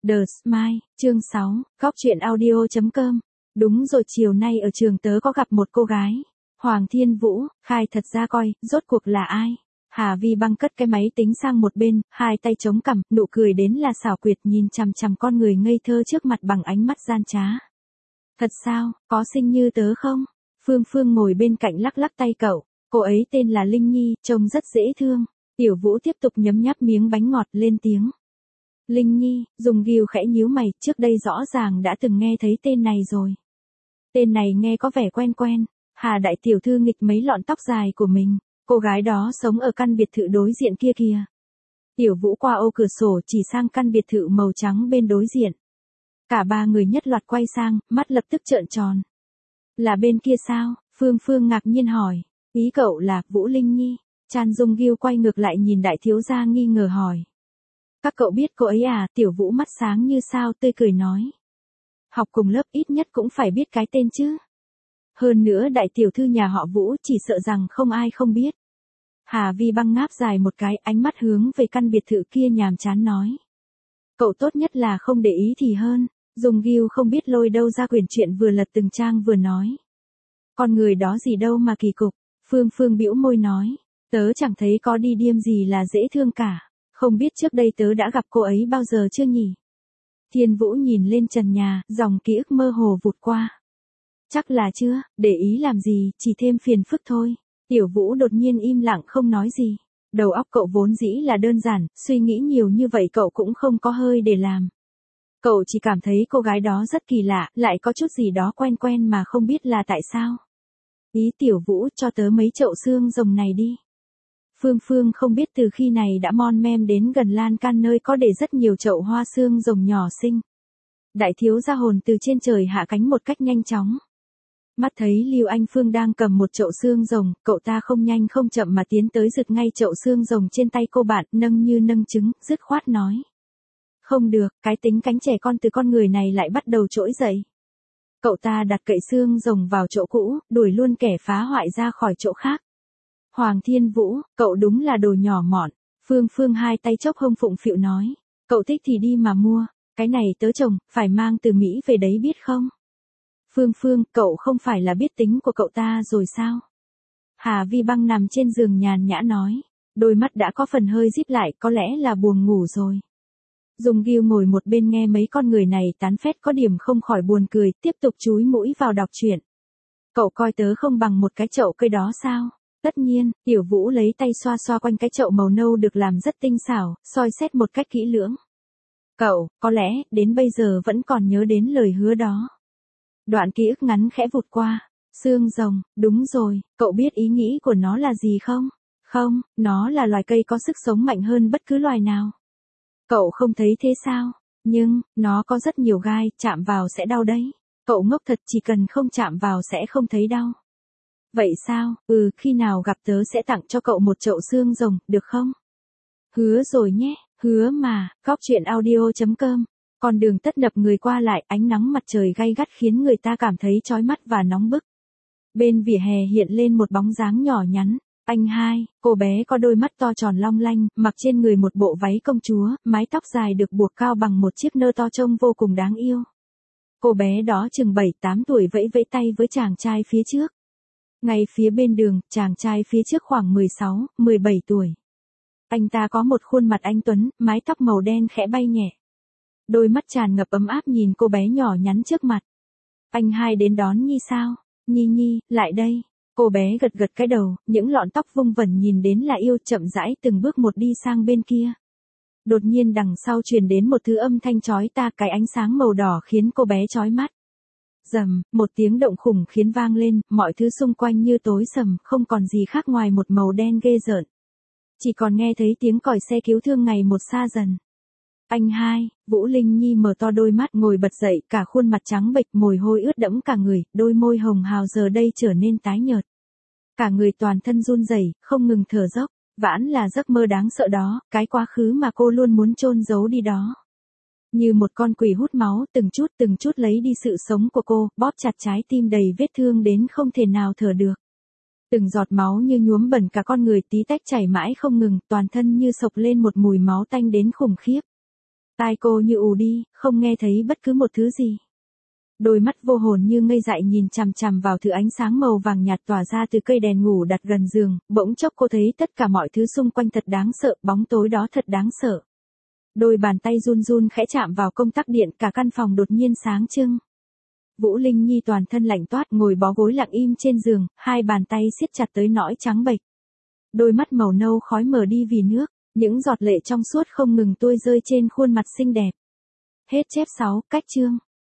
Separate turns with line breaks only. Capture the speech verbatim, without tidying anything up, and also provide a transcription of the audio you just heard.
The Smile, chương sáu, góc truyện audio chấm com. Đúng rồi, chiều nay ở trường tớ có gặp một cô gái. Hoàng Thiên Vũ, khai thật ra coi, rốt cuộc là ai? Hà Vi Băng cất cái máy tính sang một bên, hai tay chống cằm, nụ cười đến là xảo quyệt, nhìn chằm chằm con người ngây thơ trước mặt bằng ánh mắt gian trá. Thật sao, có xinh như tớ không? Phương Phương ngồi bên cạnh lắc lắc tay cậu, cô ấy tên là Linh Nhi, trông rất dễ thương. Tiểu Vũ tiếp tục nhấm nháp miếng bánh ngọt, lên tiếng. Linh Nhi, dùng ghiêu khẽ nhíu mày, trước đây rõ ràng đã từng nghe thấy tên này rồi. Tên này nghe có vẻ quen quen. Hà đại tiểu thư nghịch mấy lọn tóc dài của mình, cô gái đó sống ở căn biệt thự đối diện kia kìa. Tiểu Vũ qua ô cửa sổ chỉ sang căn biệt thự màu trắng bên đối diện. Cả ba người nhất loạt quay sang, mắt lập tức trợn tròn. Là bên kia sao? Phương Phương ngạc nhiên hỏi. Ý cậu là Vũ Linh Nhi? Chan Dung Ghiêu quay ngược lại nhìn đại thiếu gia nghi ngờ hỏi. Các cậu biết cô ấy à? Tiểu Vũ mắt sáng như sao tươi cười nói. Học cùng lớp ít nhất cũng phải biết cái tên chứ. Hơn nữa đại tiểu thư nhà họ Vũ chỉ sợ rằng không ai không biết. Hà Vi Băng ngáp dài một cái, ánh mắt hướng về căn biệt thự kia nhàm chán nói. Cậu tốt nhất là không để ý thì hơn. Dung Ghiêu không biết lôi đâu ra quyển truyện vừa lật từng trang vừa nói. Con người đó gì đâu mà kỳ cục. Phương Phương bĩu môi nói. Tớ chẳng thấy có đi điêm gì là dễ thương cả. Không biết trước đây tớ đã gặp cô ấy bao giờ chưa nhỉ? Thiên Vũ nhìn lên trần nhà, dòng ký ức mơ hồ vụt qua. Chắc là chưa, để ý làm gì, chỉ thêm phiền phức thôi. Tiểu Vũ đột nhiên im lặng không nói gì. Đầu óc cậu vốn dĩ là đơn giản, suy nghĩ nhiều như vậy cậu cũng không có hơi để làm. Cậu chỉ cảm thấy cô gái đó rất kỳ lạ, lại có chút gì đó quen quen mà không biết là tại sao. Ý Tiểu Vũ, cho tớ mấy chậu xương rồng này đi. Phương Phương không biết từ khi này đã mon mem đến gần lan can nơi có để rất nhiều chậu hoa xương rồng nhỏ xinh. Đại thiếu gia hồn từ trên trời hạ cánh một cách nhanh chóng. Mắt thấy Lưu Anh Phương đang cầm một chậu xương rồng, cậu ta không nhanh không chậm mà tiến tới giật ngay chậu xương rồng trên tay cô bạn, nâng như nâng trứng, dứt khoát nói. Không được, cái tính cánh trẻ con từ con người này lại bắt đầu trỗi dậy. Cậu ta đặt cậy xương rồng vào chỗ cũ, đuổi luôn kẻ phá hoại ra khỏi chỗ khác. Hoàng Thiên Vũ, cậu đúng là đồ nhỏ mọn. Phương Phương hai tay chốc hông phụng phịu nói. Cậu thích thì đi mà mua, cái này tớ trồng, phải mang từ Mỹ về đấy biết không? Phương Phương, cậu không phải là biết tính của cậu ta rồi sao? Hà Vi Băng nằm trên giường nhàn nhã nói. Đôi mắt đã có phần hơi díp lại, có lẽ là buồn ngủ rồi. Dung Ghiêu ngồi một bên nghe mấy con người này tán phét có điểm không khỏi buồn cười, tiếp tục chúi mũi vào đọc truyện. Cậu coi tớ không bằng một cái chậu cây đó sao? Tất nhiên, Tiểu Vũ lấy tay xoa xoa quanh cái chậu màu nâu được làm rất tinh xảo, soi xét một cách kỹ lưỡng. Cậu, có lẽ, đến bây giờ vẫn còn nhớ đến lời hứa đó. Đoạn ký ức ngắn khẽ vụt qua. Xương rồng, đúng rồi, cậu biết ý nghĩ của nó là gì không? Không, nó là loài cây có sức sống mạnh hơn bất cứ loài nào. Cậu không thấy thế sao? Nhưng, nó có rất nhiều gai, chạm vào sẽ đau đấy. Cậu ngốc thật, chỉ cần không chạm vào sẽ không thấy đau. Vậy sao, ừ, khi nào gặp tớ sẽ tặng cho cậu một chậu xương rồng, được không? Hứa rồi nhé, hứa mà, góc truyện audio chấm com. Con đường tấp nập người qua lại, ánh nắng mặt trời gay gắt khiến người ta cảm thấy chói mắt và nóng bức. Bên vỉa hè hiện lên một bóng dáng nhỏ nhắn. Anh hai, cô bé có đôi mắt to tròn long lanh, mặc trên người một bộ váy công chúa, mái tóc dài được buộc cao bằng một chiếc nơ to trông vô cùng đáng yêu. Cô bé đó chừng bảy tám tuổi vẫy vẫy tay với chàng trai phía trước. Ngay phía bên đường, chàng trai phía trước khoảng mười sáu, mười bảy tuổi. Anh ta có một khuôn mặt anh tuấn, mái tóc màu đen khẽ bay nhẹ. Đôi mắt tràn ngập ấm áp nhìn cô bé nhỏ nhắn trước mặt. Anh hai đến đón Nhi sao? Nhi Nhi, lại đây. Cô bé gật gật cái đầu, những lọn tóc vung vẩn nhìn đến là yêu, chậm rãi từng bước một đi sang bên kia. Đột nhiên đằng sau truyền đến một thứ âm thanh chói ta, cái ánh sáng màu đỏ khiến cô bé chói mắt. Rầm, một tiếng động khủng khiến vang lên, mọi thứ xung quanh như tối sầm, không còn gì khác ngoài một màu đen ghê rợn. Chỉ còn nghe thấy tiếng còi xe cứu thương ngày một xa dần. Anh hai, Vũ Linh Nhi mở to đôi mắt ngồi bật dậy, cả khuôn mặt trắng bệch, mồ hôi ướt đẫm cả người, đôi môi hồng hào giờ đây trở nên tái nhợt. Cả người toàn thân run rẩy, không ngừng thở dốc, vãn là giấc mơ đáng sợ đó, cái quá khứ mà cô luôn muốn chôn giấu đi đó. Như một con quỷ hút máu, từng chút từng chút lấy đi sự sống của cô, bóp chặt trái tim đầy vết thương đến không thể nào thở được. Từng giọt máu như nhuốm bẩn cả con người, tí tách chảy mãi không ngừng, toàn thân như sộc lên một mùi máu tanh đến khủng khiếp. Tai cô như ù đi, không nghe thấy bất cứ một thứ gì. Đôi mắt vô hồn như ngây dại nhìn chằm chằm vào thứ ánh sáng màu vàng nhạt tỏa ra từ cây đèn ngủ đặt gần giường, bỗng chốc cô thấy tất cả mọi thứ xung quanh thật đáng sợ, bóng tối đó thật đáng sợ. Đôi bàn tay run run khẽ chạm vào công tắc điện, cả căn phòng đột nhiên sáng trưng. Vũ Linh Nhi toàn thân lạnh toát ngồi bó gối lặng im trên giường, hai bàn tay siết chặt tới nỗi trắng bệch. Đôi mắt màu nâu khói mờ đi vì nước, những giọt lệ trong suốt không ngừng tuôn rơi trên khuôn mặt xinh đẹp. Hết chép sáu, cách chương.